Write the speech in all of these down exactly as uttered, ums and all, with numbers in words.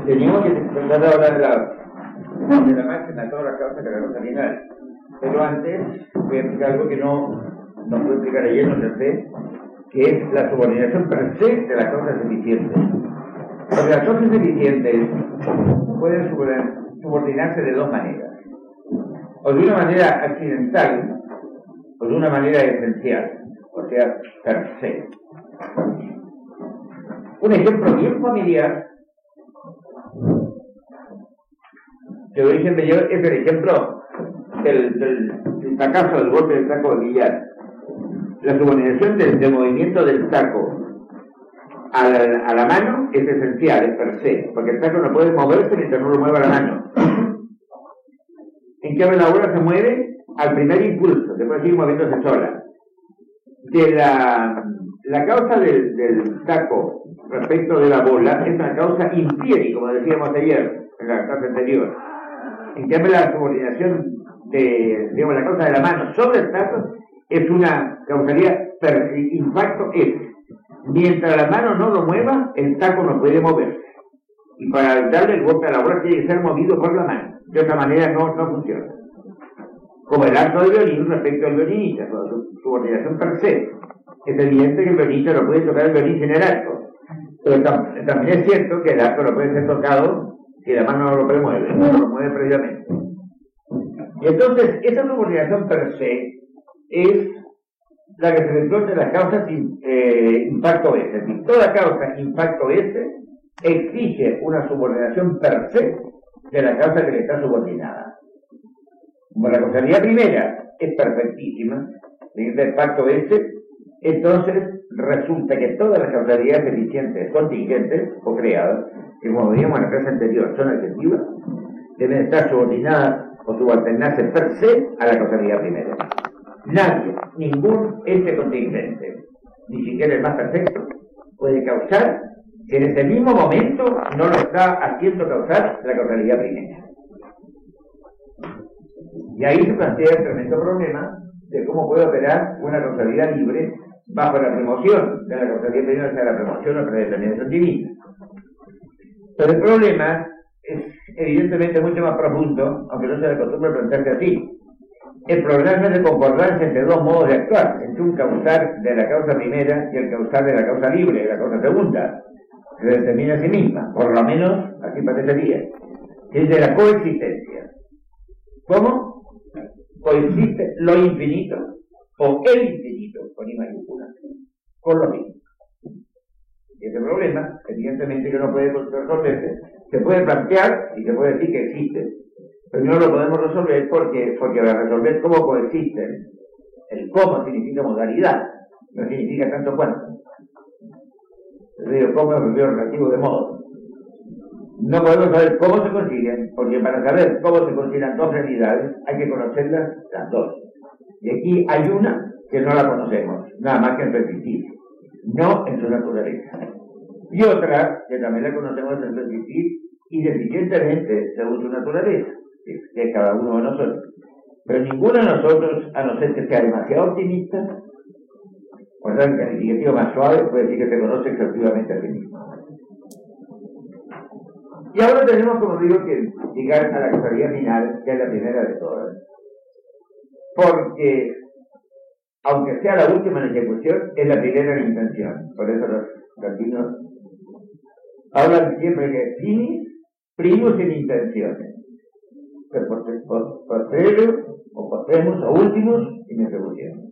teníamos que tratar de hablar de la, de la máxima de todas las causas de la causa final. Pero antes voy a explicar algo que no, no puedo explicar ayer, no lo sé, que es la subordinación per se de las causas eficientes. Porque las causas eficientes pueden subordinarse de dos maneras. O de una manera accidental, o de una manera esencial, o sea, per se. Un ejemplo bien familiar que lo dije yo es el ejemplo del, del, del tacazo, del golpe del taco de billar. La subordinación del, del movimiento del taco a la, a la mano es esencial, es per se, porque el taco no puede moverse mientras no lo mueva la mano. En cambio la bola se mueve al primer impulso, después sigue moviéndose sola. De la, la causa del, del taco respecto de la bola es una causa infieri, como decíamos ayer en la clase anterior. En cambio la subordinación de, digamos, la causa de la mano sobre el taco es una causalidad per impacto S. Mientras la mano no lo mueva, el taco no puede moverse. Y para darle el golpe a la bola tiene que ser movido por la mano. De otra manera no, no funciona. Como el acto del violín respecto al violinista, su subordinación per se. Es evidente que el violinista no puede tocar el violín sin el arco. Pero tam también es cierto que el arco no puede ser tocado si la mano no lo premueve, no lo mueve previamente. Y entonces, esa subordinación per se es la que se desglosa de las causas eh, impacto S. Es decir, toda causa impacto S exige una subordinación per se de la causa que le está subordinada. Como la causalidad primera es perfectísima, de impacto S, entonces resulta que todas las causalidades eficientes, contingentes o creadas, que como veíamos en la clase anterior son adjetivas, deben estar subordinadas o subordinarse per se a la causalidad primera. Nadie, ningún ente contingente, ni siquiera el más perfecto, puede causar que en ese mismo momento no lo está haciendo causar la causalidad primera. Y ahí se plantea el tremendo problema de cómo puede operar una causalidad libre bajo la remoción de la causalidad primera, sea la remoción o predeterminación divina. Pero el problema es evidentemente mucho más profundo, aunque no se le acostumbra plantearse así. El problema es de concordancia entre dos modos de actuar, entre un causar de la causa primera y el causar de la causa libre, de la causa segunda, que se determina a sí misma, por lo menos así parecería, que es de la coexistencia. ¿Cómo? Coexiste lo infinito, o el infinito, con I mayúscula, con lo mismo. Y ese problema, evidentemente que no puede resolverse, se puede plantear y se puede decir que existe, pero no lo podemos resolver porque, porque para resolver cómo coexisten, el cómo significa modalidad, no significa tanto cuánto. Es decir, cómo es un relativo de modo. No podemos saber cómo se consiguen, porque para saber cómo se consiguen dos realidades hay que conocerlas las dos. Y aquí hay una que no la conocemos, nada más que en su existir, no en su naturaleza. Y otra que también la conocemos en su existir y deficientemente según su naturaleza, que es cada uno de nosotros. Pero ninguno de nosotros, a no ser que sea demasiado optimista, o sea, el calificativo más suave, puede decir que se conoce exhaustivamente a sí mismo. Y ahora tenemos, como digo, que llegar a la causalidad final, que es la primera de todas. Porque, aunque sea la última en ejecución, es la primera en intención. Por eso los latinos hablan siempre que finis primus in intenciones. Postero, o postemos, o últimos en ejecución.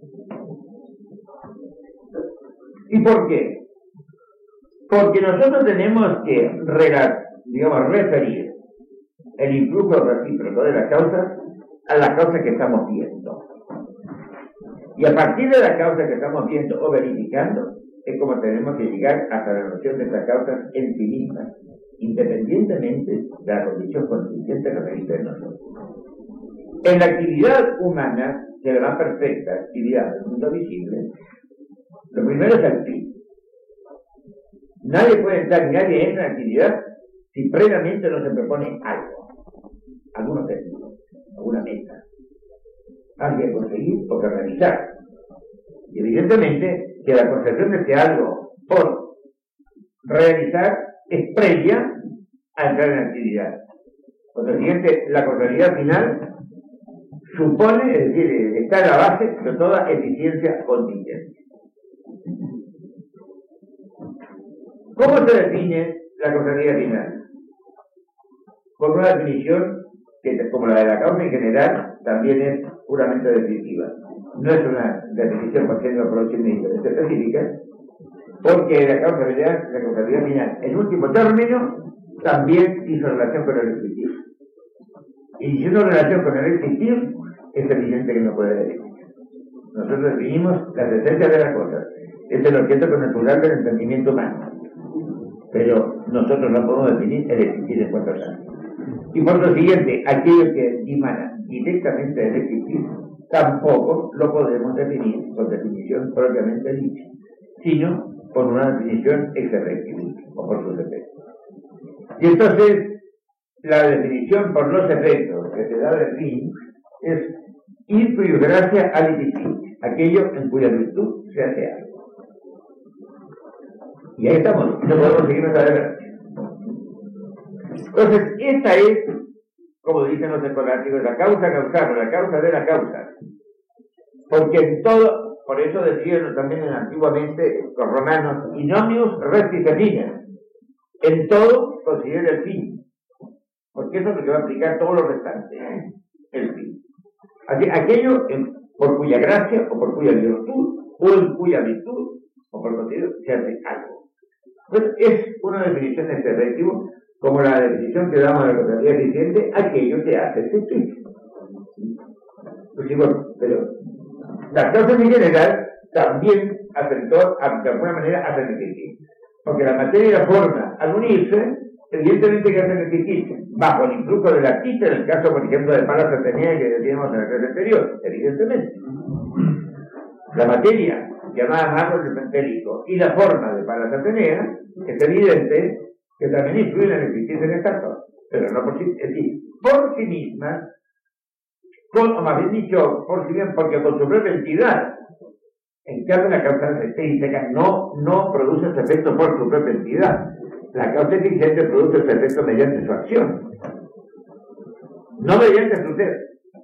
¿Y por qué? Porque nosotros tenemos que relatar, digamos, referir el influjo recíproco de las causas a las causas que estamos viendo. Y a partir de las causas que estamos viendo o verificando, es como tenemos que llegar hasta la noción de estas causas en sí mismas, independientemente de la condición contingente que registra en nosotros. En la actividad humana, que es la más perfecta actividad del mundo visible, lo primero es el fin. Nadie puede entrar, nadie entra en actividad si previamente no se propone algo, algún objetivo, alguna meta, algo que conseguir o que realizar. Y evidentemente que la concepción de este algo por realizar es previa a entrar en actividad. Por lo siguiente, la causalidad final supone, es decir, está en la base de toda eficiencia contingente. ¿Cómo se define la causalidad final? Con una definición que, como la de la causa en general, también es puramente descriptiva. No es una definición partiendo de producciones específicas, porque la causalidad, la causalidad final, en último término, también hizo relación con el existir. Y si no relación con el existir, es evidente que no puede definir. Nosotros definimos las esencias de las cosas. Este es el objeto natural del entendimiento humano. Pero nosotros no podemos definir el existir en cuanto a tal. Y por lo siguiente, aquello que dimana directamente del existir, tampoco lo podemos definir con definición propiamente dicha, sino con una definición ex efectivo, o por sus efectos. Y entonces, la definición por los efectos que se da del fin es ir por gracia al edificio, aquello en cuya virtud se hace algo. Y ahí estamos, no podemos seguir más adelante. Entonces, esta es, como dicen los escolásticos, la causa causal, la causa de la causa. Porque en todo, por eso decían también antiguamente los romanos, inomius restis fina. En todo considera el fin. Porque eso es lo que va a aplicar todo lo restante, el fin. Así, aquello en, por cuya gracia o por cuya virtud, o en cuya virtud, o por contenido, se hace algo. Entonces, es una definición de este efectivo, como la definición que damos de la causalidad eficiente, aquello que hace existir. Pues digo, pero las causas en general también afectó, de alguna manera, hacen existir. Porque la materia y la forma, al unirse, evidentemente que hacen existir, bajo el influjo del artista, en el caso, por ejemplo, de Palas Atenea que decíamos en la clase anterior, evidentemente. La materia, llamada mármol pentérico, y la forma de Palas Atenea, es evidente que también influyen en la existencia de estas cosas, pero no por sí, es decir, por sí mismas, con, o más bien dicho, por sí bien, porque con su propia entidad. En cambio, la causa estética no, no produce ese efecto por su propia entidad. La causa eficiente produce ese efecto mediante su acción, no mediante su ser.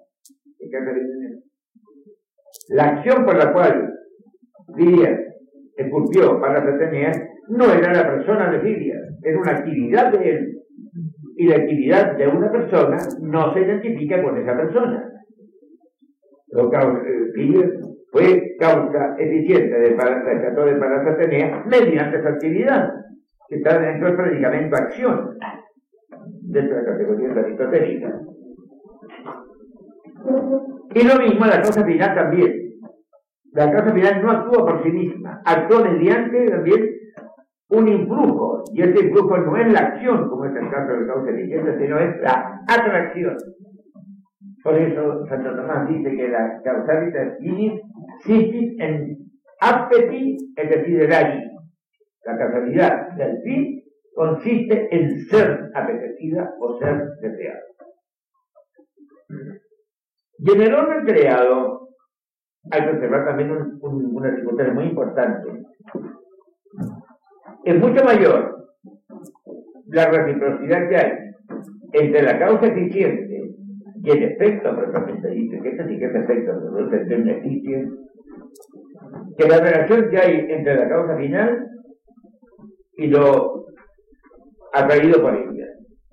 La acción por la cual Fidias esculpió Palas Ateneas no era la persona de Fidias, era una actividad de él. Y la actividad de una persona no se identifica con esa persona. Fidias fue causa eficiente del rescató de Palas Ateneas mediante esa actividad, que está dentro del predicamento acción, dentro de la categoría aristotélica. Y lo mismo la causa final también. La causa final no actúa por sí misma, actúa mediante también un influjo, y este influjo no es la acción, como es el caso de la causa eficiente, sino es la atracción. Por eso Santo Tomás dice que la causalitas finis consiste en appeti et desiderari. La causalidad del fin consiste en ser apetecida o ser deseada. Y en el orden creado hay que observar también un, un, una circunstancia muy importante. Es mucho mayor la reciprocidad que hay entre la causa eficiente y el efecto propiamente dice, que este sí que es efecto, se produce el beneficio, que la relación que hay entre la causa final y lo atraído por ella.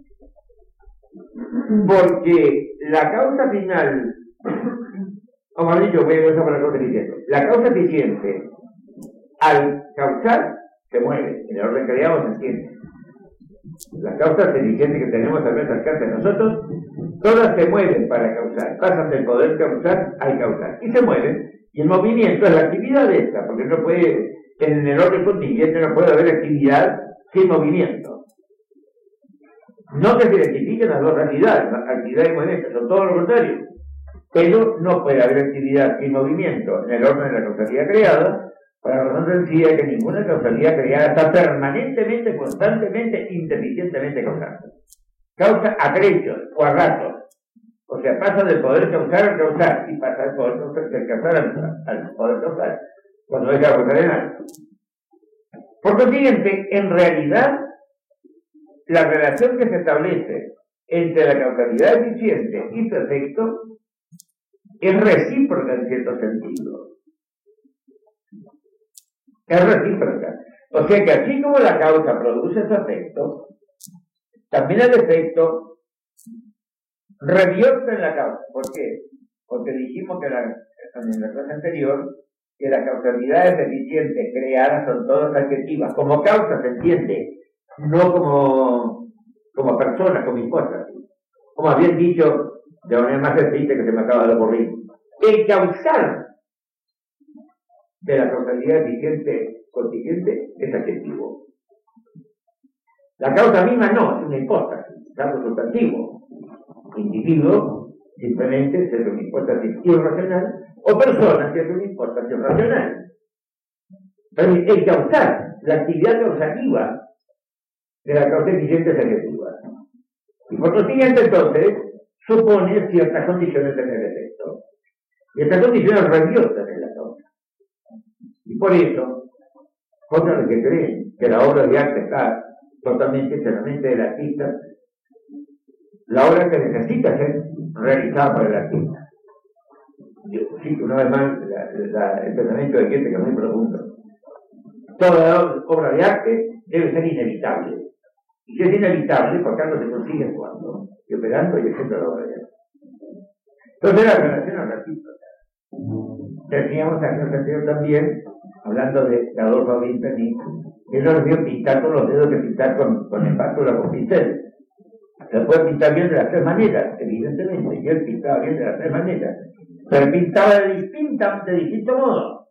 Porque la causa final, o más dicho, voy a usar para la causa eficiente, la causa eficiente, al causar, se mueve, en el orden creado se entiende. Las causas eficientes que tenemos al nuestro alcance de nosotros, todas se mueven para causar, pasan del poder causar al causar, y se mueven, y el movimiento es la actividad de esta, porque no puede, en el orden contingente no puede haber actividad sin movimiento. No que se identifiquen las dos realidades, actividad y movimiento, son todo lo contrario, pero no puede haber actividad sin movimiento en el orden de la causalidad creada, para la razón sencilla que ninguna causalidad creada está permanentemente, constantemente, indeficientemente causando. Causa a trechos o a ratos. O sea, pasa del poder causar al causar y pasa del poder del causar al, al poder causar cuando deja de causar en algo. Por consiguiente, en realidad, la relación que se establece entre la causalidad eficiente y su efecto es recíproca en cierto sentido. Es recíproca. O sea que así como la causa produce su efecto, también el efecto revierte en la causa. ¿Por qué? Porque dijimos que la, en la clase anterior que las causalidades eficientes creadas son todas adjetivas. Como causa se entiende, no como, como persona, como cosas. Como habían dicho de manera más sencilla que se me acaba de ocurrir. El causal de la causalidad eficiente contingente es adjetivo. La causa misma no, es una hipóstasis, es algo sustantivo. Individuo simplemente es una hipóstasis irracional, o persona que es una hipóstasis racional. Pero el causal, la actividad causativa de la causa eficiente es adjetiva. Y por consiguiente, entonces, supone ciertas condiciones en el efecto. Y estas condiciones revierten en la causa. Y por eso, contra los que creen que la obra de arte está totalmente en la mente del artista, la obra que necesita ser realizada por el artista. Yo cito una vez más la, la, el pensamiento de gente que es muy profundo. Toda obra de arte debe ser inevitable. Y si es inevitable, por tanto se consigue actuando y operando y haciendo la obra de arte. Entonces la relación a la artística. Decíamos en el sentido también, hablando de Adolfo Vincenzi, que no es bien pintar con los dedos que pintar con, con espátula con pincel. Se puede pintar bien de las tres maneras, evidentemente, y él pintaba bien de las tres maneras, pero pintaba de distinta, de distinto modo.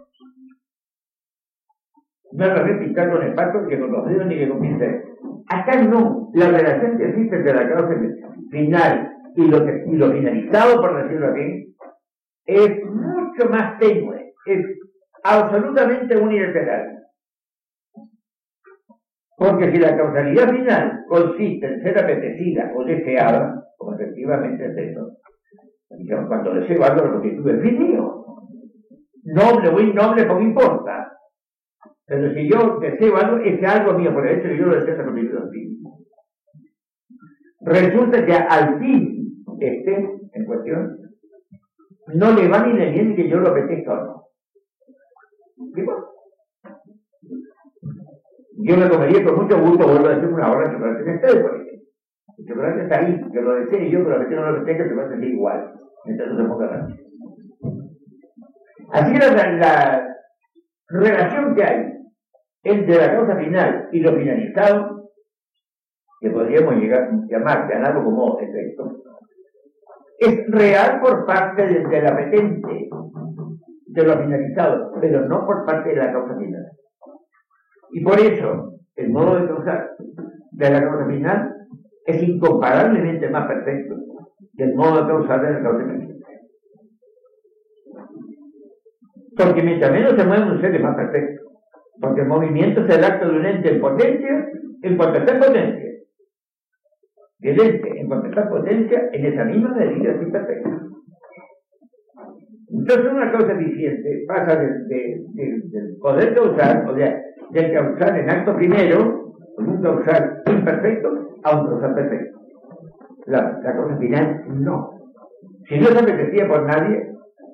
No es lo mismo pintar con espátula que con los dedos ni que con pincel. Acá no, la relación que existe entre la causa final y lo, que, y lo finalizado, por decirlo así, es mucho más tenue, es absolutamente unilateral. Porque si la causalidad final consiste en ser apetecida o deseada, como efectivamente es eso, digamos, cuando deseo algo lo constituye el fin mío, noble o innoble, como importa. Pero si yo deseo algo, ese algo mío, por el hecho de que yo lo deseo, se constituye el fin. Resulta que al fin este en cuestión no le va ni le viene que yo lo apetezca o no. ¿Qué pasa? Yo me comería con mucho gusto, vuelvo a decir, una hora de chocolate en este, por ejemplo. El chocolate está ahí, que lo desee yo, pero a veces no lo desee, que se va a sentir igual, mientras no se ponga la noche. Así que la, la relación que hay entre la causa final y lo finalizado, que podríamos llegar a llamar de algo como efecto, es real por parte del, del apetente de lo finalizado, pero no por parte de la causa final. Y por eso, el modo de causar de la causa final es incomparablemente más perfecto que el modo de causar de la causa final. Porque mientras menos se mueve un ser es más perfecto. Porque el movimiento es el acto de un ente en potencia en cuanto está en potencia. Y el ente en cuanto está en potencia en esa misma medida es imperfecto. Entonces una causa eficiente pasa del de, de, de poder causar, o sea, del causar en acto primero, con un causar imperfecto, a un causar perfecto. La, la causa final, no. Si no se apetecía por nadie,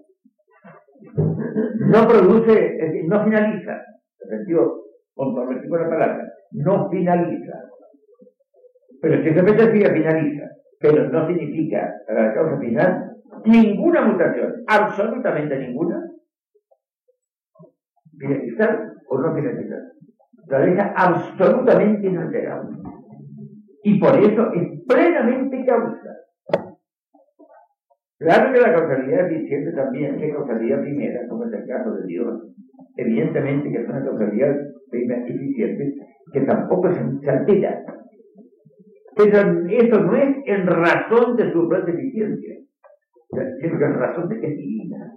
no produce, es decir, no finaliza. En el sentido ontológico de la palabra, no finaliza. Pero si se apetecía, finaliza. Pero no significa para la causa final ninguna mutación, absolutamente ninguna, finalizar o no finalizar. La deja absolutamente inalterable. Y por eso es plenamente causa. Claro que la causalidad eficiente también es causalidad primera, como es el caso de Dios. Evidentemente que es una causalidad primera eficiente que tampoco se altera. Pero eso no es en razón de su propia eficiencia, sino que en razón de que es divina.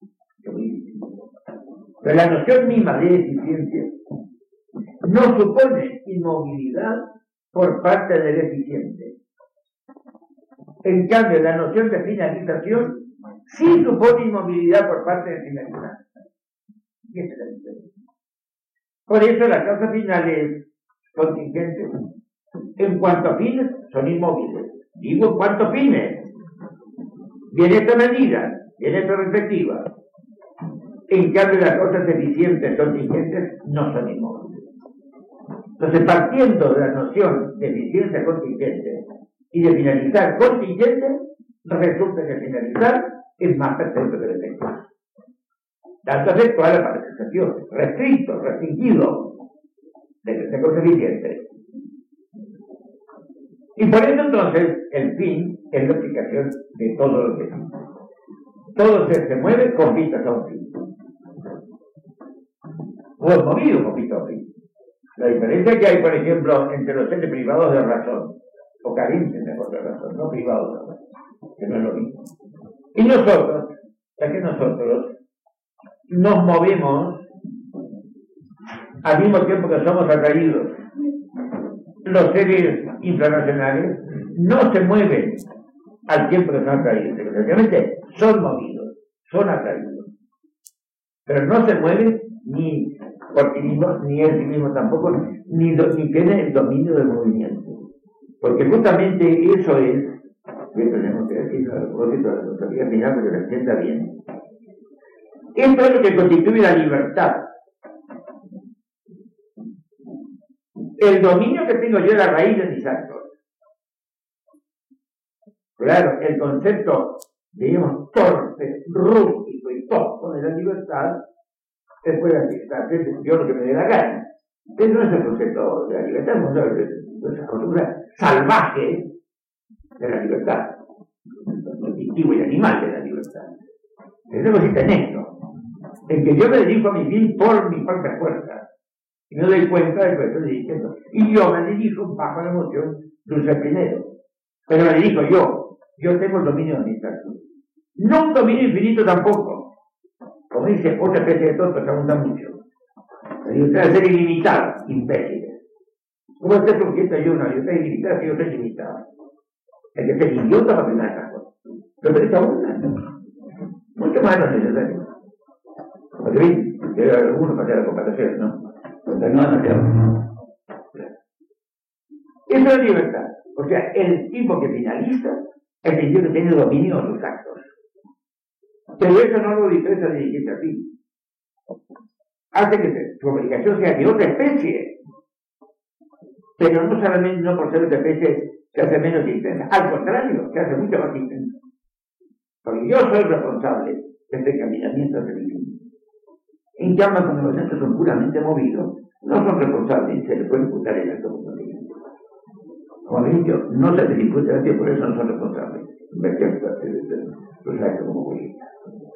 Pero la noción misma de eficiencia no supone inmovilidad por parte del eficiente. En cambio, la noción de finalización sí supone inmovilidad por parte del finalizante. Y esa es la diferencia. Por eso la causa final es contingente, En cuanto a fines, son inmóviles. Digo en cuanto a fines. Y en esta medida, y en esta perspectiva, en cambio las cosas eficientes, contingentes, no son inmóviles. Entonces, partiendo de la noción de eficiencia contingente y de finalizar contingente, resulta que finalizar es más perfecto que el efecto. Tanto efectual a la participación, restricto, restringido, de que sea cosa eficiente. Y por eso entonces el fin es la aplicación de todo lo que es. Todo ser se mueve con vistas a un fin. O es movido con vistas a un fin. La diferencia que hay, por ejemplo, entre los seres privados de razón, o carentes mejor de razón, no privados de razón, que no es lo mismo. Y nosotros, ya que nosotros nos movemos al mismo tiempo que somos atraídos, los seres infrarracionales no se mueven al tiempo que son atraídos, efectivamente son movidos, son atraídos, pero no se mueven ni por sí mismos, ni él sí mismo tampoco, ni, do, ni tiene el dominio del movimiento, porque justamente eso es, que tenemos que decir a propósito de la autoridad final para que se entienda bien, esto es lo que constituye la libertad. El dominio que tengo yo de la raíz de mis actos. Claro, el concepto, digamos, torpe, rústico y tosco de la libertad es puede hacer yo lo que me dé la gana. Ese no es el concepto de la libertad, no es la costumbre salvaje de la libertad, el instintivo y animal de la libertad. Eso consiste en esto, en que yo me dedico a mi fin por mi propia fuerza. Y me doy cuenta de lo que estoy diciendo. Y yo me dirijo bajo la emoción de un ser primero. Pero me dirijo yo. Yo tengo el dominio de mi actos. No un dominio infinito tampoco. Como dice otra especie de tonto que abunda mucho. Usted debe ser ilimitado, imbéciles. ¿Cómo usted conquista yo una libertad ilimitada si yo soy limitado? Hay que ser idiota para pensar esas cosas. Pero esta una, mucho más no es necesario. Porque ven, que algunos para hacer la comparación, ¿no? Porque no van a hacer. Eso es libertad. O sea, el tipo que finaliza es el que tiene dominio de sus actos. Pero eso no lo diferencia de dirigirse a ti. Hace que su obligación sea de otra especie. Pero no solamente no por ser otra especie se hace menos intensa. Al contrario, se hace mucho más intensa. Porque yo soy responsable de este caminamiento hacia mi fin. En cambio, cuando los actos son puramente movidos, no son responsables, se les puede imputar el acto como movimiento. Como he dicho, no se les imputa el acto, por eso no son responsables. Los actos como movimiento.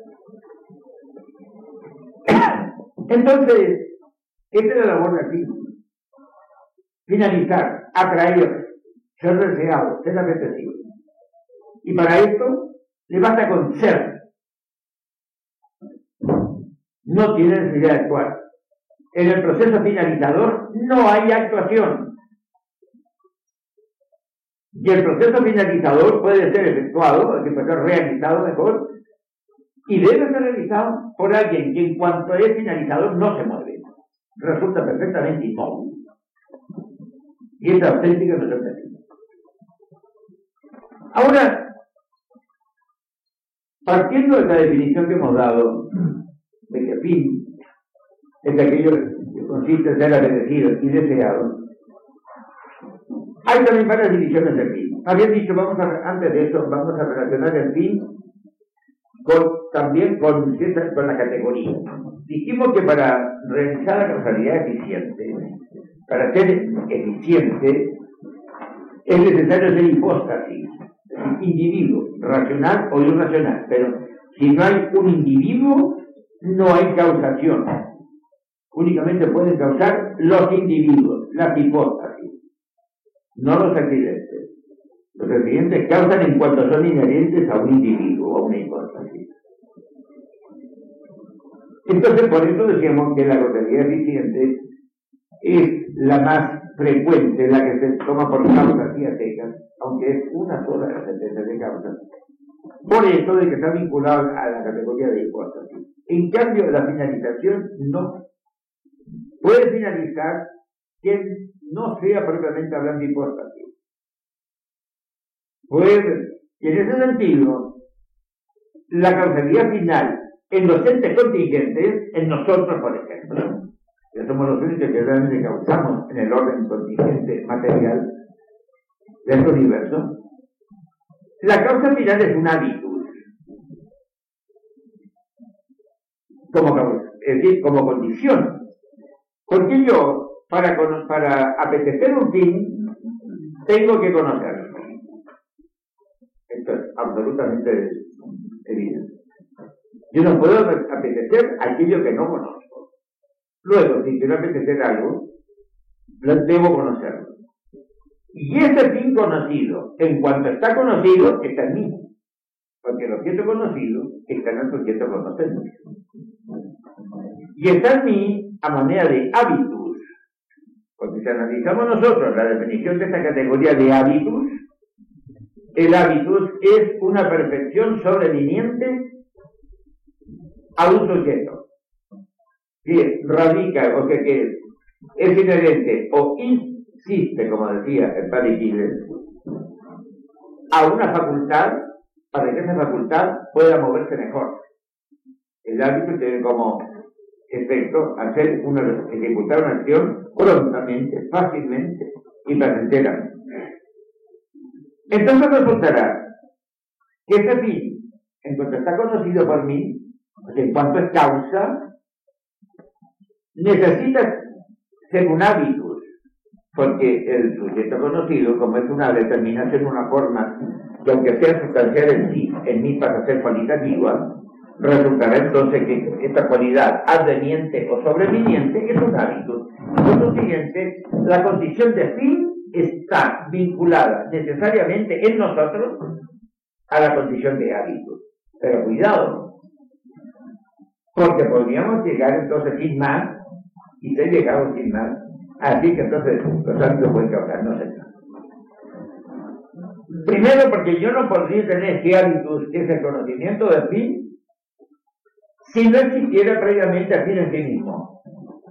Entonces, esta es la labor de aquí. Finalizar, atraer, ser deseado, ser apetecido. Y para esto, le basta con ser. No tiene necesidad de actuar. En el proceso finalizador no hay actuación. Y el proceso finalizador puede ser efectuado, que puede ser realizado mejor, y debe ser realizado por alguien que en cuanto es finalizador no se mueve. Resulta perfectamente inmóvil. Y es auténtica no es auténtica. Ahora, partiendo de la definición que hemos dado, de que fin es aquello que consiste en ser apetecido y deseado, hay también varias divisiones del fin. Había dicho, vamos a, antes de eso, vamos a relacionar el fin con, también con, con la categoría. Dijimos que para realizar la causalidad eficiente, para ser eficiente, es necesario ser hipóstasis, individuo, racional o irracional. Pero si no hay un individuo, no hay causación. Únicamente pueden causar los individuos, las hipóstasis, no los accidentes. Los accidentes causan en cuanto son inherentes a un individuo o a una hipóstasis. Entonces, por eso decíamos que la causalidad eficiente es la más frecuente, la que se toma por causas y secas, aunque es una sola de las sentencias de causas. Por eso de que está vinculado a la categoría de hipóstasis. En cambio, la finalización no. Puede finalizar quien no sea propiamente hablando hipóstasis. Pues, y en ese sentido, la causalidad final en los entes contingentes, en nosotros, por ejemplo, que somos los únicos que realmente causamos en el orden contingente material de este universo, la causa final es un hábitus, como, es decir, como condición. Porque yo, para, para apetecer un fin, tengo que conocerlo. Esto es absolutamente evidente. Yo no puedo apetecer aquello que no conozco. Luego, si quiero apetecer algo, debo conocerlo. Y ese fin conocido, en cuanto está conocido, está en mí. Porque el objeto conocido está en el sujeto conocente. Y está en mí a manera de hábitus. Porque si analizamos nosotros la definición de esta categoría de hábitus, el hábitus es una perfección sobreviniente a un sujeto. Que radica, o sea que es inherente o insiste, como decía el padre Quiles, a una facultad para que esa facultad pueda moverse mejor. El hábito tiene como efecto hacer una, ejecutar una acción prontamente, fácilmente y placenteramente. Entonces resultará que ese fin, en cuanto está conocido por mí, en cuanto es causa, necesita ser un hábitus, porque el sujeto conocido, como es una determinación, una forma que aunque sea sustancial en sí, en mí pasa a ser cualitativa, resultará entonces que esta cualidad adveniente o sobreviniente es un hábitus. Por lo siguiente, la condición de fin está vinculada necesariamente en nosotros a la condición de hábitus. Pero cuidado, porque podríamos llegar entonces sin más, y se llegado sin más, así que entonces los hábitos pueden causar, no sé. Primero, porque yo no podría tener ese hábitus, ese conocimiento del fin, si no existiera previamente el fin en sí mismo.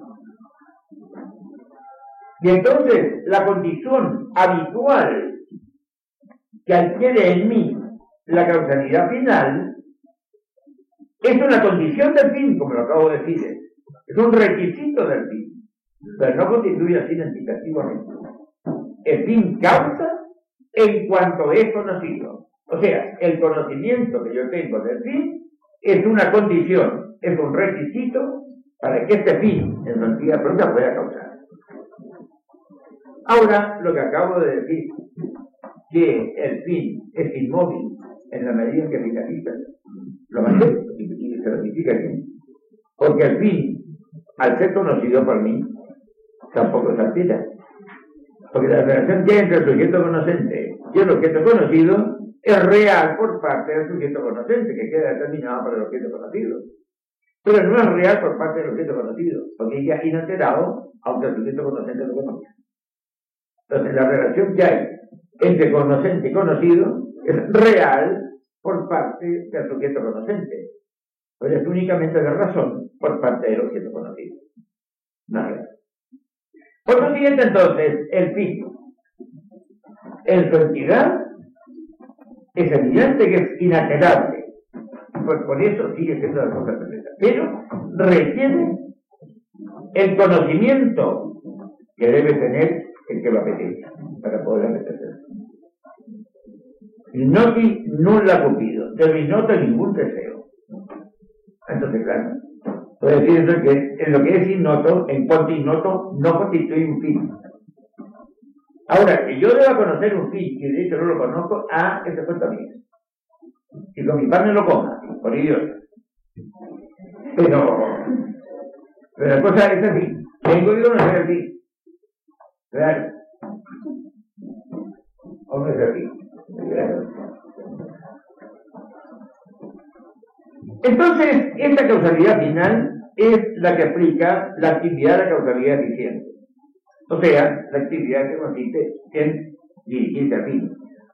Y entonces, la condición habitual que adquiere en mí la causalidad final es una condición del fin, como lo acabo de decir, es un requisito del fin, pero no constituye así identificativamente. El fin causa en cuanto es conocido. O sea, el conocimiento que yo tengo del fin es una condición, es un requisito para que este fin en su entidad propia pueda causar. Ahora, lo que acabo de decir, que el fin es inmóvil en la medida en que finaliza, lo mantengo y se ratifica aquí. Porque el fin, al ser conocido por mí, tampoco se altera. Porque la relación que hay entre el sujeto conocente y el objeto conocido es real por parte del sujeto conocente, que queda determinado por el objeto conocido. Pero no es real por parte del objeto conocido, porque ya es inalterado, aunque el sujeto conocente lo conozca. Entonces, la relación que hay entre conocente y conocido es real por parte del sujeto conocente, pero es únicamente de razón por parte del objeto conocido. No es real. Por lo siguiente, entonces, el fin, en su entidad, es evidente que es inalterable. Pues por eso sigue siendo la cosa perfecta. Pero requiere el conocimiento que debe tener el que lo apetece, para poder apetecer. Noti nulla cupido, terminota ningún deseo. Entonces, claro, puede decir eso que en lo que es ignoto, en cuanto ignoto, no constituye un fin. Ahora, que yo deba conocer un fin, y de hecho no lo conozco, ah, ese cuento mío. Si con mi padre lo coma, por idiota. Pero, pero la cosa es así. Tengo que conocer el fin. Claro. ¿O no es así? Claro. Entonces, esta causalidad final es la que aplica la actividad de la causalidad eficiente. O sea, la actividad que consiste en dirigirse al fin.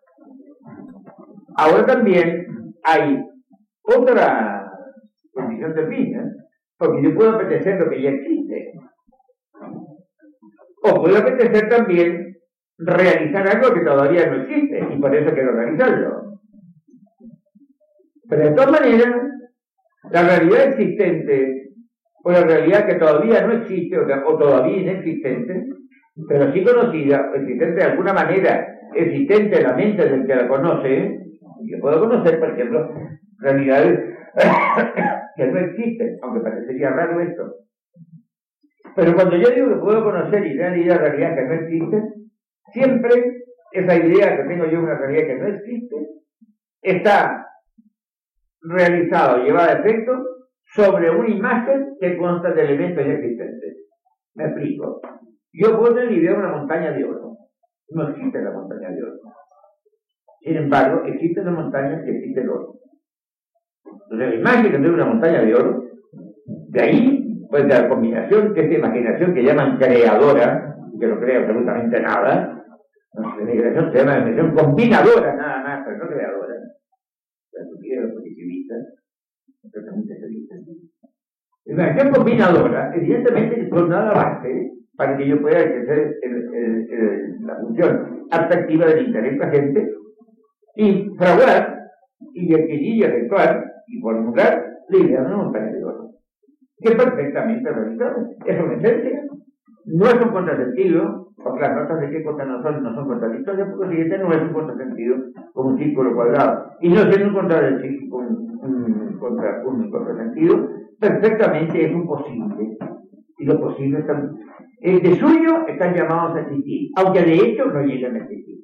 Ahora también hay otra condición de fin, ¿eh? Porque yo puedo apetecer lo que ya existe. O puede apetecer también realizar algo que todavía no existe, y por eso quiero realizarlo. Pero de todas maneras, la realidad existente, o la realidad que todavía no existe, o, o todavía inexistente, pero sí conocida, existente de alguna manera, existente en la mente del que la conoce, y yo puedo conocer, por ejemplo, realidades que no existen, aunque parecería raro esto. Pero cuando yo digo que puedo conocer y realidad, realidad que no existe, siempre esa idea que tengo yo de una realidad que no existe, está realizada o llevada a efecto sobre una imagen que consta de elementos ya existentes. Me explico. Yo puedo tener idea de una montaña de oro. No existe la montaña de oro. Sin embargo, existen las montañas que existe el oro. Entonces, la imagen que tengo de una montaña de oro, de ahí, pues de la combinación de esta imaginación que llaman creadora, que no crea absolutamente nada, no sé, la imaginación se llama imaginación combinadora, nada más, pero no creadora. La estupidez de los positivistas, completamente se dice. La imaginación combinadora, evidentemente, con nada base para que yo pueda ejercer el, el, el, la función atractiva del interés presente y fraguar y adquirir y efectuar y formular la idea de una montaña de oro, que es perfectamente realizable. Es una esencia, no es un contrasentido, porque las notas de qué cosa no son, no son contradictorias, porque el siguiente no es un contrasentido como un círculo cuadrado, y no siendo un contrasentido, un, un, contra, un contrasentido, perfectamente es un posible, y los posibles están, eh, de suyo están llamados a existir, aunque de hecho no llegan a existir.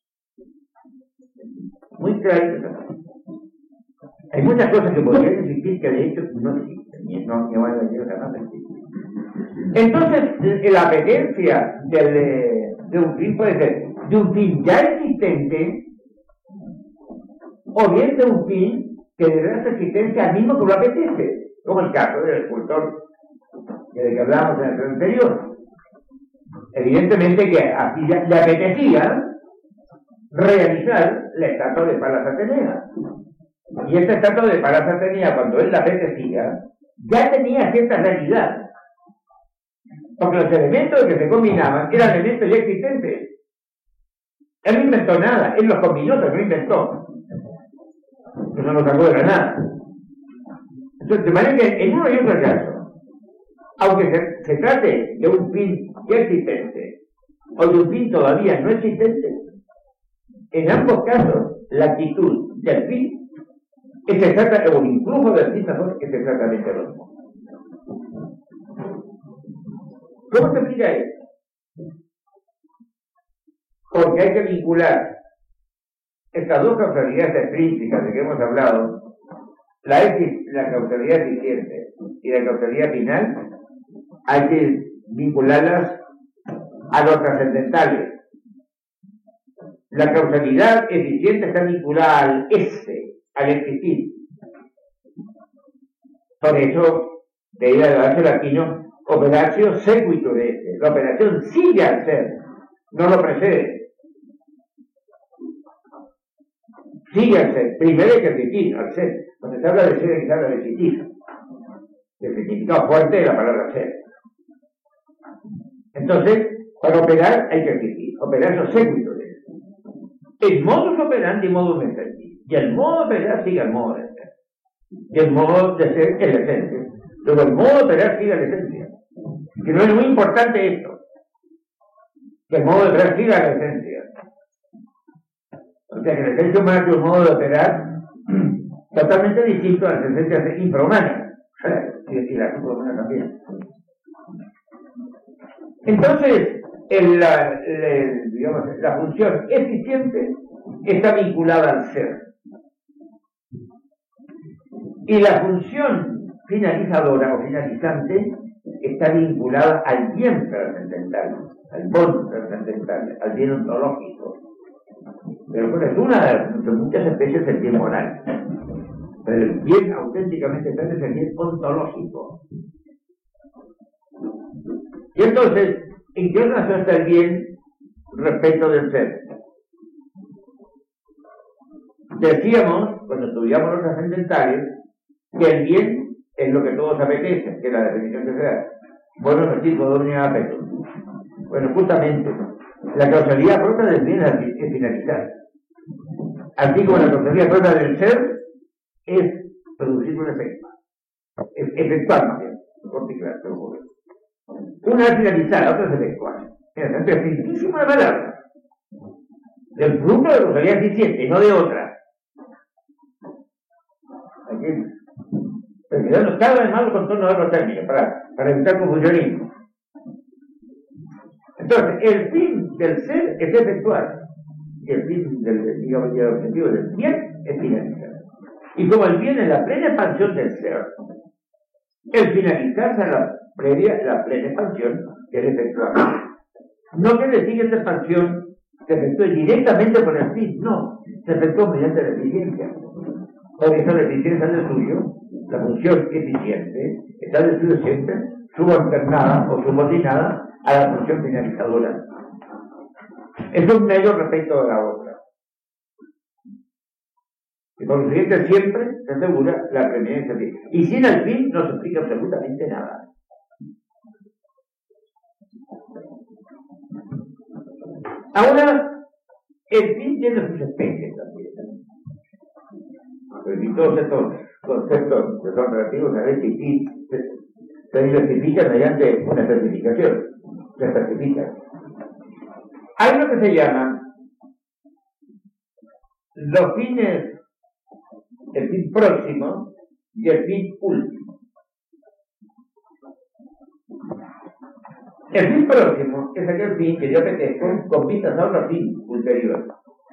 Muy claro. Hay muchas cosas que podrían existir que de hecho no existen, y no, no van a llegar jamás a existir. Entonces, la apetencia de, de un fin puede ser de un fin ya existente, o bien de un fin que le da su existencia al mismo que lo apetece, como el caso del escultor del que hablábamos en el anterior. Evidentemente que así le apetecía realizar la estatua de Palas Atenea. Y esta estatua de Palas Atenea, cuando él la apetecía, ya tenía cierta realidad. Porque los elementos que se combinaban eran elementos ya existentes. Él no inventó nada, él los combinó, pero no inventó. Eso no sacó de la nada. Entonces, de manera que en uno y otro caso, aunque se, se trate de un fin ya existente o de un fin todavía no existente, en ambos casos la actitud del fin es exactamente, o incluso del fin mejor, es exactamente lo mismo. ¿Cómo se explica esto? Porque hay que vincular estas dos causalidades extrínsecas de que hemos hablado, la, la causalidad eficiente y la causalidad final, hay que vincularlas a los trascendentales. La causalidad eficiente está vinculada al ese, al existir. Por eso, de ir a Horacio Latino, operatio sequitur esse. La operación sigue al ser, no lo precede. Sigue al ser. Primero hay que existir, al ser. Cuando se habla de ser, se habla de existir. El significado fuerte de la palabra ser. Entonces, para operar hay que existir. Operatio sequitur esse. El modus operandi, modus essendi. Y el modo de operar sigue al modo de ser. Y el modo de ser es la esencia. Luego el modo de operar sigue la esencia. Que no es muy importante esto. Que el modo de operar siga la esencia. O sea que la esencia humana tiene un modo de operar totalmente distinto a las esencias infrahumanas. Y la suprahumana también. Entonces, el, la, el, digamos, la función eficiente está vinculada al ser. Y la función finalizadora o finalizante está vinculada al bien trascendental, al bon trascendental, al bien ontológico. Pero pues es una de muchas especies del bien moral. Pero el bien auténticamente tal es el bien ontológico. Y entonces, ¿en qué relación está el bien respecto del ser? Decíamos, cuando estudiamos los trascendentales, que el bien es lo que todos apetecen, que es la definición que se da. Bueno, decir, por dominar apeto. Bueno, justamente, la causalidad propia del bien es finalizar. Así como la causalidad propia del ser es producir un efecto. Es efectuar más bien. Una es finalizar, la otra es efectuar. Mira, es finalísima la palabra. Del fruto de la causalidad eficiente, no de otra. Aquí, terminando cada vez más los contornos de los términos para, para evitar confusionismo. Entonces, el fin del ser es efectuar. Y el fin del, digamos, el objetivo del bien es finalizar. Y como el bien es la plena expansión del ser, el finalizarse a la, previa, la plena expansión que es efectuar. No quiere decir que esta expansión se efectúe directamente por el fin, no, se efectúa mediante la eficiencia. Porque esa eficiencia del suyo, la función eficiente, está del suyo siempre subordinada o subordinada a la función finalizadora. Es un medio respecto de la otra. Y por lo siguiente siempre se asegura la preeminencia. Y sin el fin no se explica absolutamente nada. Ahora, el fin tiene sus especies también. Pero si todos estos conceptos que son relativos a este fin se, se diversifican mediante una especificación. Se especifican. Hay lo que se llama los fines, el fin próximo y el fin último. El fin próximo es aquel fin que yo apetezco con vistas a otro fin ulterior.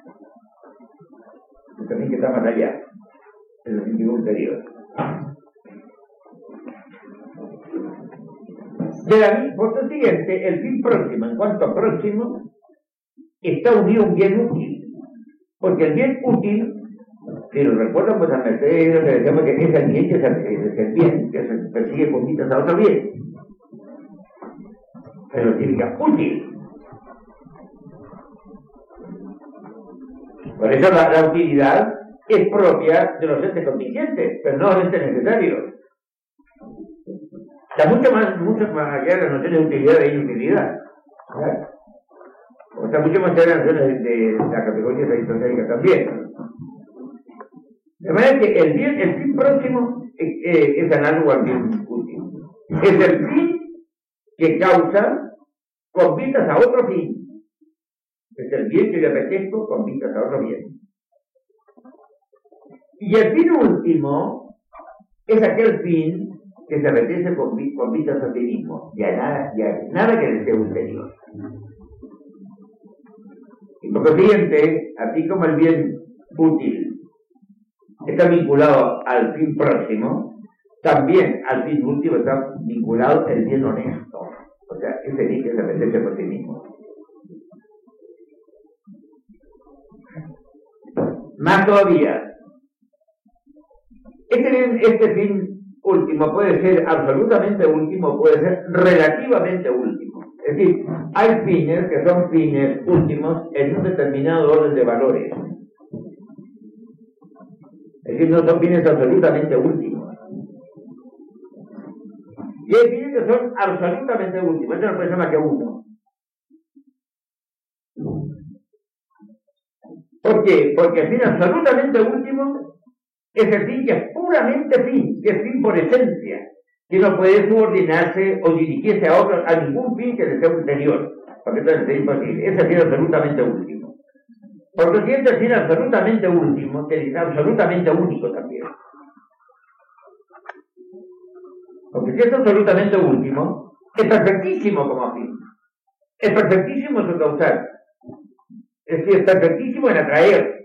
El fin que está más allá. Es el fin ulterior. De la, por consiguiente, el fin próximo, en cuanto a próximo, está unido a un bien útil. Porque el bien útil, si lo recuerdan, pues a Mercedes le decimos que es el bien que es el, es el bien, que se persigue con vistas a otro bien. Pero significa útil. Por eso la, la utilidad es propia de los entes contingentes, pero no de los entes necesarios. Está mucho más, mucho más allá de la noción de utilidad e inutilidad. ¿Verdad? O está mucho más allá de la noción de, de la categoría aristotélica también. De manera que el bien, el fin próximo es, es, es análogo al bien útil. Es el fin que causa con vistas a otro fin. Es el bien que yo apetezco con vistas a otro bien. Y el fin último es aquel fin que se apetece con, con vistas a sí mismo. Ya nada, ya nada que le sea ulterior. Y por consiguiente, así como el bien útil está vinculado al fin próximo, también al fin último está vinculado el bien honesto. O sea, ese bien que se apetece por sí mismo. Más todavía, este, bien, este fin último puede ser absolutamente último, puede ser relativamente último. Es decir, hay fines que son fines últimos en un determinado orden de valores. Es decir, no son fines absolutamente últimos. Y hay fines que son absolutamente últimos. Eso no puede ser más que uno. ¿Por qué? Porque el fin absolutamente último es el fin que es puramente fin, que es fin por esencia, que no puede subordinarse o dirigirse a otro, a ningún fin que le sea ulterior, porque entonces es imposible. Ese es el fin absolutamente último. Por lo tanto, el fin absolutamente último, que es absolutamente único también. Porque si es absolutamente último, es perfectísimo como fin. Es perfectísimo en su causal. Es decir, es perfectísimo en atraer.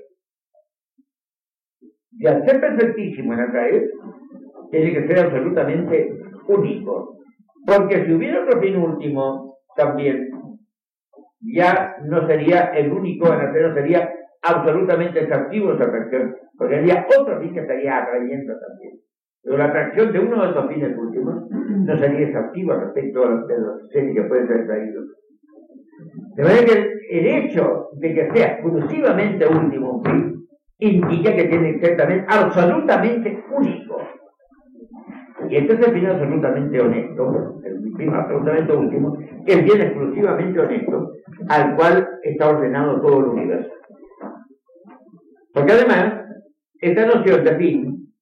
Y al ser perfectísimo en atraer, tiene que ser absolutamente único. Porque si hubiera otro fin último, también, ya no sería el único en atraer, no sería absolutamente atractivo en su atracción, porque habría otro fin que estaría atrayendo también. Pero la atracción de uno de esos fines últimos no sería exhaustivo respecto a los, de los seres que pueden ser atraídos. De manera que el, el hecho de que sea exclusivamente último un fin, indica que tiene que ser también absolutamente único. Y este es el fin absolutamente honesto, el fin absolutamente último, que es bien exclusivamente honesto, al cual está ordenado todo el universo. Porque además, esta noción de fin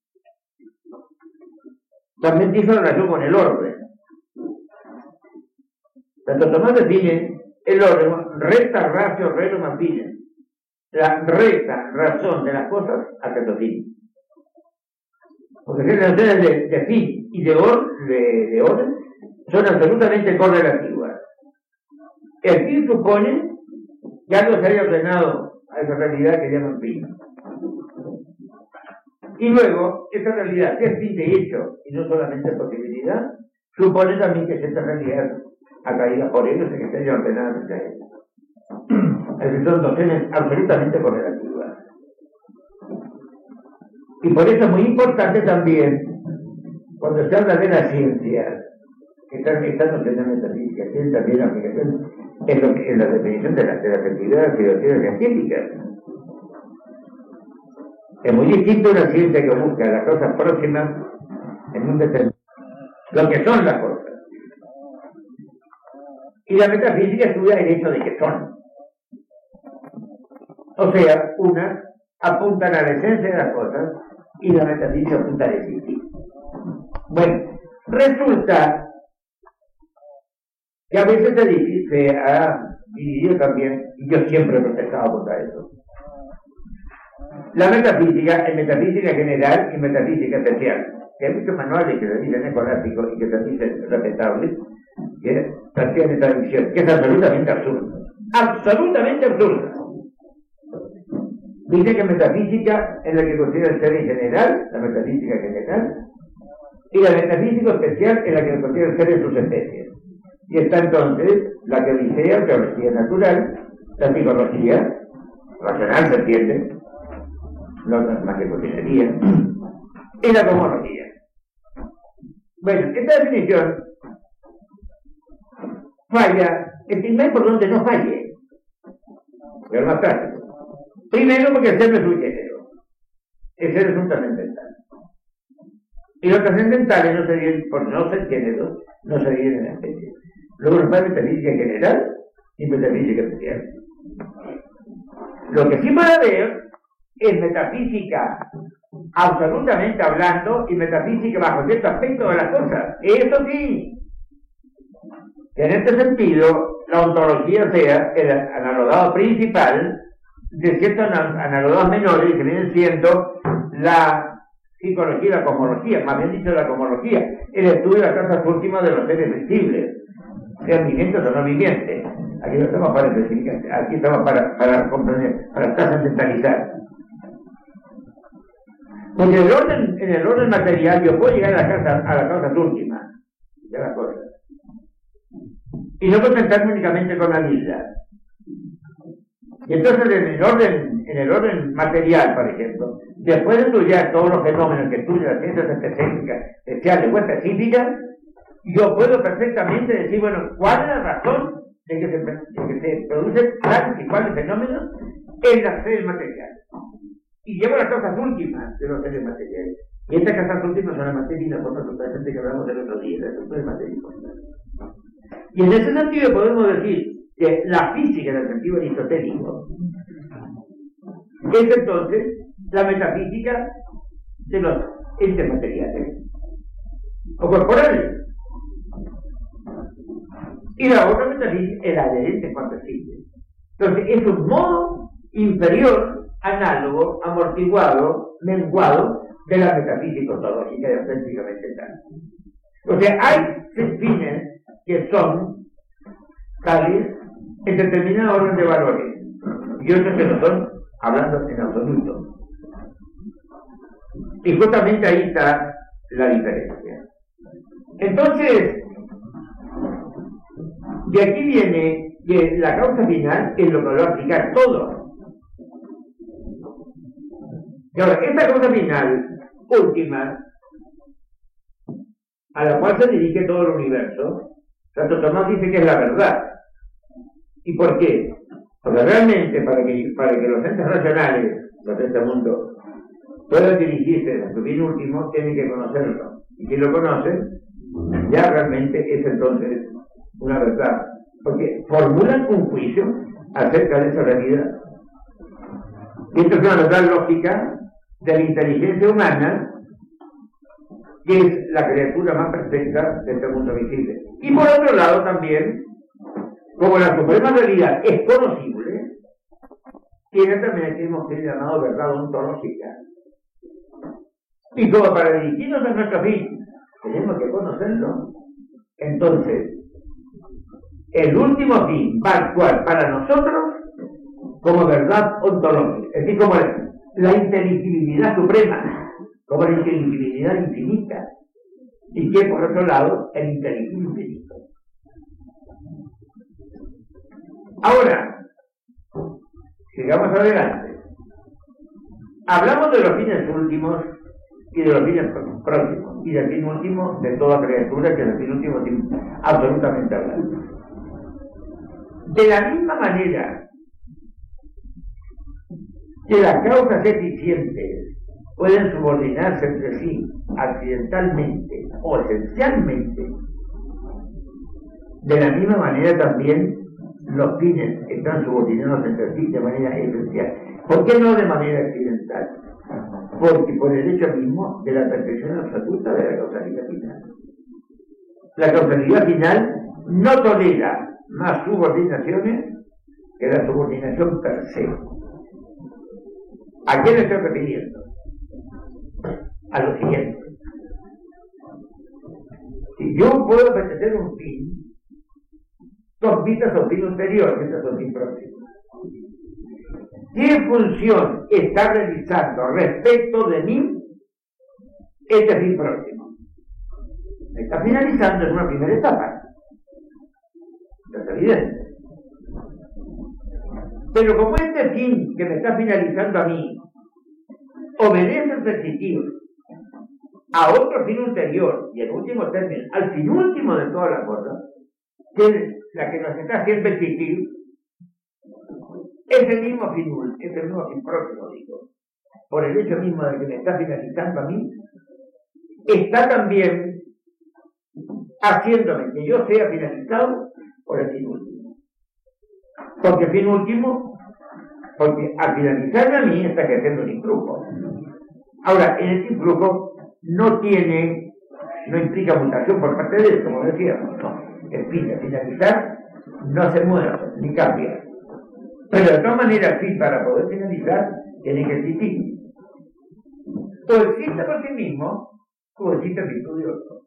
también tiene relación con el orden. Santo Tomás define el orden, recta ratio rerum ad finem, la recta razón de las cosas hasta el fin. Porque las nociones de, de fin y de, or, de, de orden son absolutamente correlativas. El fin supone que algo se haya ordenado a esa realidad que llaman fin. Y luego, esta realidad, que es fin de hecho y no solamente posibilidad, supone también que esta realidad atraída por ellos y que se haya ordenado entre ellos. Es decir, son nociones absolutamente correlativas. Y por eso es muy importante también, cuando se habla de la ciencia, que están, están nociones metafísicas, tienen también aplicación en, lo que, en la definición de la, de la efectividad de las filosofías científicas. Es muy distinto una ciencia que busca las cosas próximas en un determinado, lo que son las cosas. Y la metafísica estudia el hecho de que son. O sea, unas apuntan a la esencia de las cosas y la metafísica apunta al existir. Bueno, resulta que a veces se, dice, se ha dividido también, y yo siempre he protestado contra eso, la metafísica en metafísica general y metafísica especial. Que hay muchos manuales que se dicen escolásticos y que se dicen respetables, que plantean esta división, que es absolutamente absurda. Absolutamente absurda. Dice que metafísica es la que considera el ser en general, la metafísica general, y la metafísica especial es la que considera el ser en sus especies. Y está entonces la teodicea, teología natural, la psicología, racional se entiende, la otra más que cocinería, y la cosmología. Bueno, esta definición falla, el primer por donde no falle, pero más práctico. Primero porque el ser no es un género, el ser es un trascendental. Y los trascendentales no se dividen, por no ser género, no se dividen en especies. Luego nos va metafísica general y metafísica especial. Lo que sí puede haber es metafísica absolutamente hablando y metafísica bajo cierto aspecto de las cosas. Eso sí. En este sentido, la ontología sea el analogado principal de ciertos analogados menores que vienen siendo la psicología y la cosmología, más bien dicho la cosmología, el estudio de las causas últimas de los seres visibles, sean vivientes o no vivientes. Aquí no estamos para especificar, aquí estamos para, para comprender, para trascendentalizar. Porque en el orden, en el orden material yo puedo llegar a la causa, a las causas últimas de las cosas. Y no concentrarme únicamente con la vida. Y entonces en el orden, en el orden material, por ejemplo, después de estudiar todos los fenómenos que estudian las ciencias específicas, especiales o específicas, yo puedo perfectamente decir, bueno, ¿cuál es la razón de que se, de que se producen tales y cuáles fenómenos en las seres materiales? Y llevo las causas últimas de los seres materiales. Y estas causas últimas son la materia y la forma totalmente que hablamos el otro día, la estructura de materia y forma. Y en ese sentido podemos decir que la física, en el sentido aristotélico, es entonces la metafísica de los entes materiales o corporales. Y la otra metafísica es la de entes fantasías. Entonces es un modo inferior, análogo, amortiguado, menguado de la metafísica ontológica y auténticamente tal. O sea, hay fines que son tales en determinado orden de valores y otros que no son, hablando en absoluto. Y justamente ahí está la diferencia. Entonces, de aquí viene que la causa final es lo que lo va a aplicar todo. Y ahora, esta causa final, última, a la cual se dirige todo el universo, Santo Tomás dice que es la verdad. ¿Y por qué? Porque realmente para que, para que los entes racionales, los de este mundo, puedan dirigirse a su fin último, tienen que conocerlo. y que lo conocen, ya realmente es entonces una verdad, porque formulan un juicio acerca de esa realidad. Y esto es una verdad lógica de la inteligencia humana, que es la criatura más perfecta de este mundo visible. Y por otro lado también, como la suprema realidad es conocible, tiene también que hemos llamado verdad ontológica. Y como para dirigirnos a nuestro fin, tenemos que conocerlo. Entonces, el último fin va a actuar para nosotros como verdad ontológica, es decir, como la inteligibilidad suprema, como la inteligibilidad infinita, y que por otro lado, el inteligible infinito. Ahora, sigamos adelante. Hablamos de los fines últimos y de los fines próximos, y del fin último de toda criatura, que es el fin último absolutamente hablando. De la misma manera que las causas eficientes pueden subordinarse entre sí accidentalmente o esencialmente, de la misma manera también los fines están subordinados entre sí de manera esencial. ¿Por qué no de manera accidental? Porque por el hecho mismo de la perfección absoluta de la causalidad final. La causalidad final no tolera más subordinaciones que la subordinación per se. ¿A qué le estoy refiriendo? A lo siguiente. Si yo puedo pretender un fin, con vistas a un fin ulterior, vistas a un fin próximo, ¿qué función está realizando respecto de mí este fin próximo? Me está finalizando en una primera etapa. Es evidente. Pero como este fin que me está finalizando a mí obedece en principio a otro fin ulterior y en último término, al fin último de todas las cosas, que es la que nos está haciendo existir, ese mismo fin, ese mismo fin próximo, digo, por el hecho mismo de que me está finalizando a mí, está también haciéndome que yo sea finalizado por el fin último. Porque el fin último, porque al finalizarme a mí está ejerciendo un influjo. Ahora, en ese influjo no tiene, no implica mutación por parte de él, como decíamos, no. El fin de finalizar no se mueve ni cambia. Pero de todas maneras, el fin para poder finalizar tiene que existir. O existe por sí mismo, o existe en virtud de otro.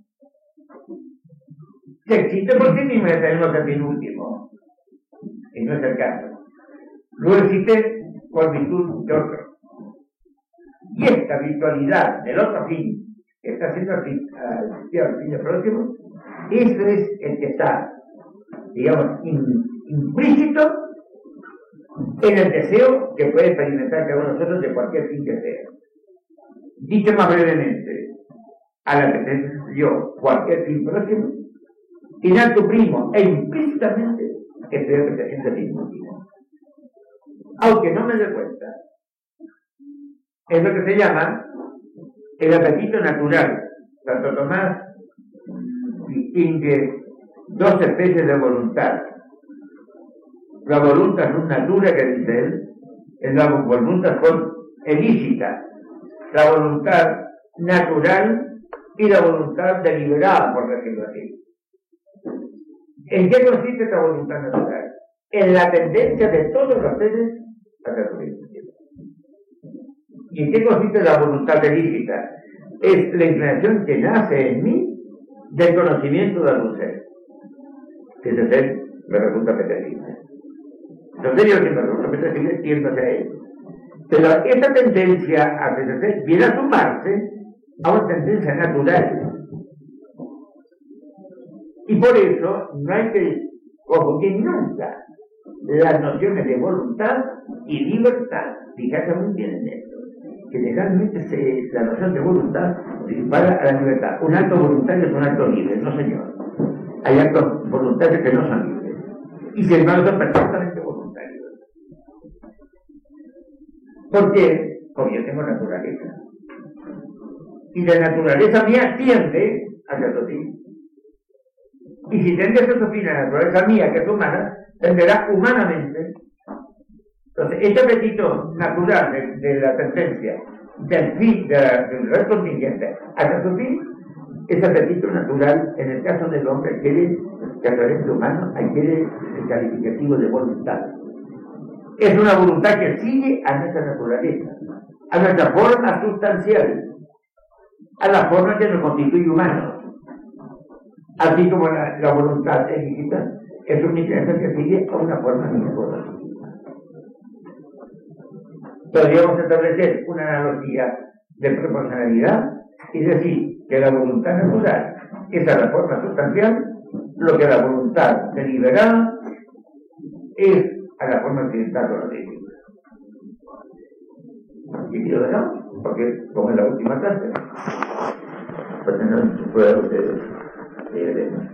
Si existe por sí mismo, ya tenemos el fin último. Y no es el caso. Luego existe por virtud de otro. Y esta virtualidad del otro fin, que está haciendo al fin, al fin próximo, ese es el que está, digamos, in, implícito en el deseo que puede experimentar cada uno de nosotros de cualquier fin que sea. Dicho más brevemente, a la que tengo yo cualquier fin próximo, inacto primo e implícitamente estoy representando el fin último. Aunque no me dé cuenta, es lo que se llama el apetito natural. Santo Tomás distingue dos especies de voluntad. La voluntad non natura, que dice él, es la voluntad ilícita, la voluntad natural y la voluntad deliberada, por decirlo así. ¿En qué consiste esta voluntad natural? En la tendencia de todos los seres a hacer lo mismo. ¿Y en qué consiste la voluntad ilícita? Es la inclinación que nace en mí del conocimiento de algún ser. Que ese ser me resulta apetecible. Entonces yo, que me resulta apetecible, tiendo hacia él. Pero esta tendencia a ese ser viene a sumarse a una tendencia natural. Y por eso no hay que confundir nunca las nociones de voluntad y libertad. Fíjate muy bien en esto. Generalmente se, la noción de voluntad se dispara a la libertad. Un acto voluntario es un acto libre, no señor. Hay actos voluntarios que no son libres. Y sin embargo son perfectamente voluntarios. ¿Por qué? Porque yo tengo naturaleza. Y la naturaleza mía tiende hacia Sofía. Y si tiende hacia Sofía, la naturaleza mía, que es humana, tenderá humanamente. Entonces, este apetito natural de, de la tendencia del fin, de la, del resto contingente hacia Sofía, ese apetito natural, en el caso del hombre, adquiere, que a través del humano, adquiere el calificativo de voluntad. Es una voluntad que sigue a nuestra naturaleza, a nuestra forma sustancial, a la forma que nos constituye humanos. Así como la, la voluntad egipcia es una inclinación que sigue a una forma mejor. Podríamos establecer una analogía de proporcionalidad y decir que la voluntad natural es a la forma sustancial, lo que la voluntad deliberada es a la forma accidental o la técnica. Y lo dejamos, porque como es la última clase, pues no se puede ustedes.